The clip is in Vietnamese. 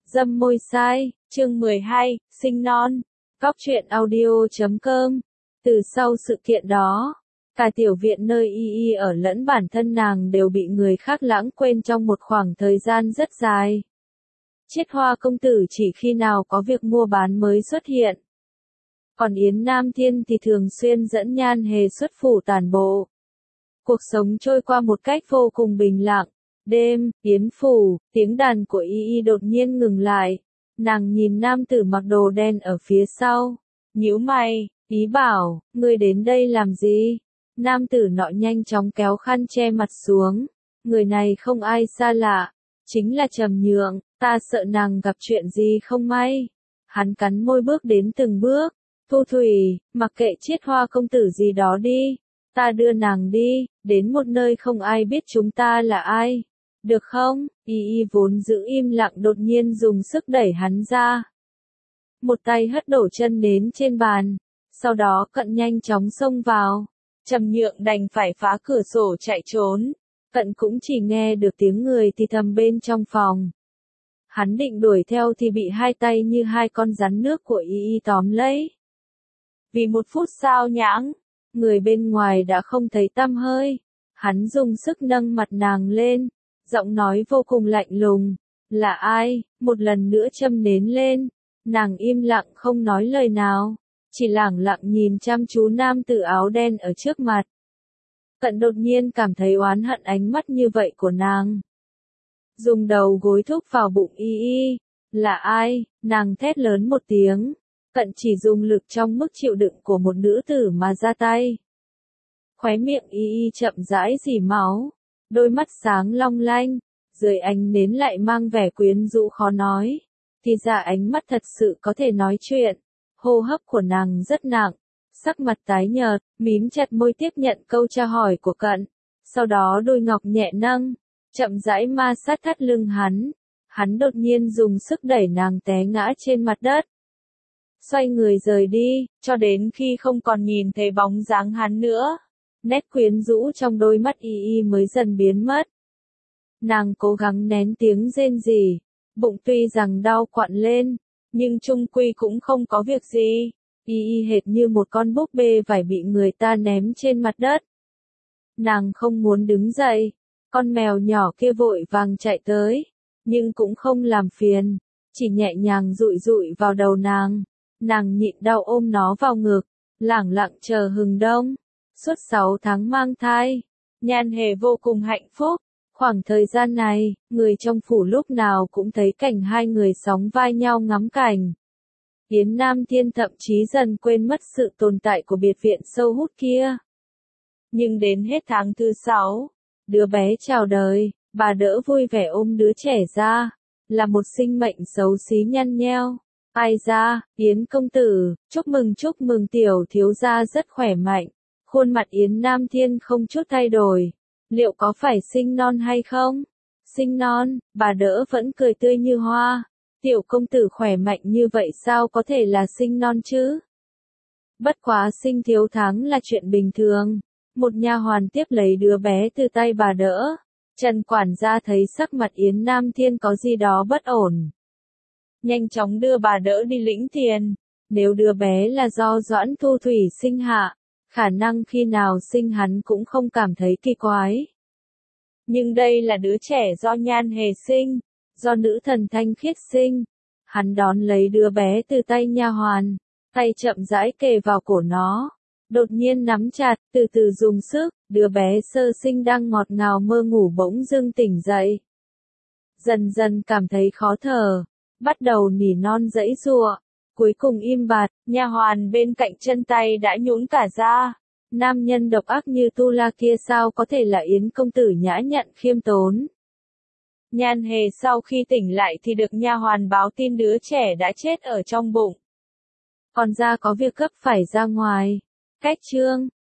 Dâm môi sai, chương 12, sinh non. Góc truyện audio.com. Từ sau sự kiện đó, cả tiểu viện nơi Y ở lẫn bản thân nàng đều bị người khác lãng quên trong một khoảng thời gian rất dài. Chiết Hoa công tử chỉ khi nào có việc mua bán mới xuất hiện. Còn Yến Nam Thiên thì thường xuyên dẫn Nhan Hề xuất phủ tản bộ. Cuộc sống trôi qua một cách vô cùng bình lặng. Đêm, Yến phủ, tiếng đàn của Y đột nhiên ngừng lại. Nàng nhìn nam tử mặc đồ đen ở phía sau. Nhíu mày, ý bảo, ngươi đến đây làm gì? Nam tử nọ nhanh chóng kéo khăn che mặt xuống. Người này không ai xa lạ, chính là Trầm Nhượng, ta sợ nàng gặp chuyện gì không may. Hắn cắn môi bước đến từng bước. Thu Thủy, mặc kệ Chiết Hoa công tử gì đó đi. Ta đưa nàng đi, đến một nơi không ai biết chúng ta là ai. Được không? Y vốn giữ im lặng đột nhiên dùng sức đẩy hắn ra. Một tay hất đổ chân nến trên bàn. Sau đó Cận nhanh chóng xông vào. Trầm Nhượng đành phải phá cửa sổ chạy trốn. Cận cũng chỉ nghe được tiếng người thì thầm bên trong phòng. Hắn định đuổi theo thì bị hai tay như hai con rắn nước của Y tóm lấy. Vì một phút sao nhãng, người bên ngoài đã không thấy tăm hơi. Hắn dùng sức nâng mặt nàng lên, giọng nói vô cùng lạnh lùng. Là ai? Một lần nữa châm nến lên. Nàng im lặng không nói lời nào, chỉ lẳng lặng nhìn chăm chú nam tử áo đen ở trước mặt. Cận đột nhiên cảm thấy oán hận ánh mắt như vậy của nàng. Dùng đầu gối thúc vào bụng Y. Là ai? Nàng thét lớn một tiếng. Cận chỉ dùng lực trong mức chịu đựng của một nữ tử mà ra tay. Khóe miệng Y chậm rãi rỉ máu, đôi mắt sáng long lanh, dưới ánh nến lại mang vẻ quyến rũ khó nói. Thì ra ánh mắt thật sự có thể nói chuyện. Hô hấp của nàng rất nặng, sắc mặt tái nhợt, mím chặt môi tiếp nhận câu tra hỏi của Cận. Sau đó đôi ngọc nhẹ nâng, chậm rãi ma sát thắt lưng hắn. Hắn đột nhiên dùng sức đẩy nàng té ngã trên mặt đất. Xoay người rời đi, cho đến khi không còn nhìn thấy bóng dáng hắn nữa. Nét quyến rũ trong đôi mắt Y mới dần biến mất. Nàng cố gắng nén tiếng rên rỉ, bụng tuy rằng đau quặn lên, nhưng chung quy cũng không có việc gì. Y hệt như một con búp bê vải bị người ta ném trên mặt đất. Nàng không muốn đứng dậy, con mèo nhỏ kia vội vàng chạy tới, nhưng cũng không làm phiền, chỉ nhẹ nhàng dụi dụi vào đầu nàng. Nàng nhịn đau ôm nó vào ngực, lẳng lặng chờ hừng đông. Suốt 6 tháng mang thai, Nhan Hề vô cùng hạnh phúc. Khoảng thời gian này, người trong phủ lúc nào cũng thấy cảnh hai người sóng vai nhau ngắm cảnh. Yến Nam Thiên thậm chí dần quên mất sự tồn tại của biệt viện sâu hút kia. Nhưng đến hết tháng thứ 6, đứa bé chào đời, bà đỡ vui vẻ ôm đứa trẻ ra, là một sinh mệnh xấu xí nhăn nheo. Ai ra, Yến công tử, chúc mừng tiểu thiếu gia rất khỏe mạnh. Khuôn mặt Yến Nam Thiên không chút thay đổi. Liệu có phải sinh non hay không? Sinh non, bà đỡ vẫn cười tươi như hoa. Tiểu công tử khỏe mạnh như vậy sao có thể là sinh non chứ? Bất quá sinh thiếu tháng là chuyện bình thường. Một nha hoàn tiếp lấy đứa bé từ tay bà đỡ. Trần quản gia thấy sắc mặt Yến Nam Thiên có gì đó bất ổn. Nhanh chóng đưa bà đỡ đi lĩnh tiền. Nếu đứa bé là do Doãn Thu Thủy sinh hạ, khả năng khi nào sinh hắn cũng không cảm thấy kỳ quái. Nhưng đây là đứa trẻ do Nhan Hề sinh, do nữ thần thanh khiết sinh. Hắn đón lấy đứa bé từ tay nha hoàn, tay chậm rãi kề vào cổ nó, đột nhiên nắm chặt, từ từ dùng sức, đứa bé sơ sinh đang ngọt ngào mơ ngủ bỗng dưng tỉnh dậy. Dần dần cảm thấy khó thở, bắt đầu nỉ non giãy giụa, cuối cùng im bặt. Nha hoàn bên cạnh chân tay đã nhũn cả ra. Nam nhân độc ác như Tu La kia sao có thể là Yến công tử nhã nhặn khiêm tốn. Nhan Hề sau khi tỉnh lại thì được nha hoàn báo tin đứa trẻ đã chết ở trong bụng. Còn ra có việc gấp phải ra ngoài. Cách chương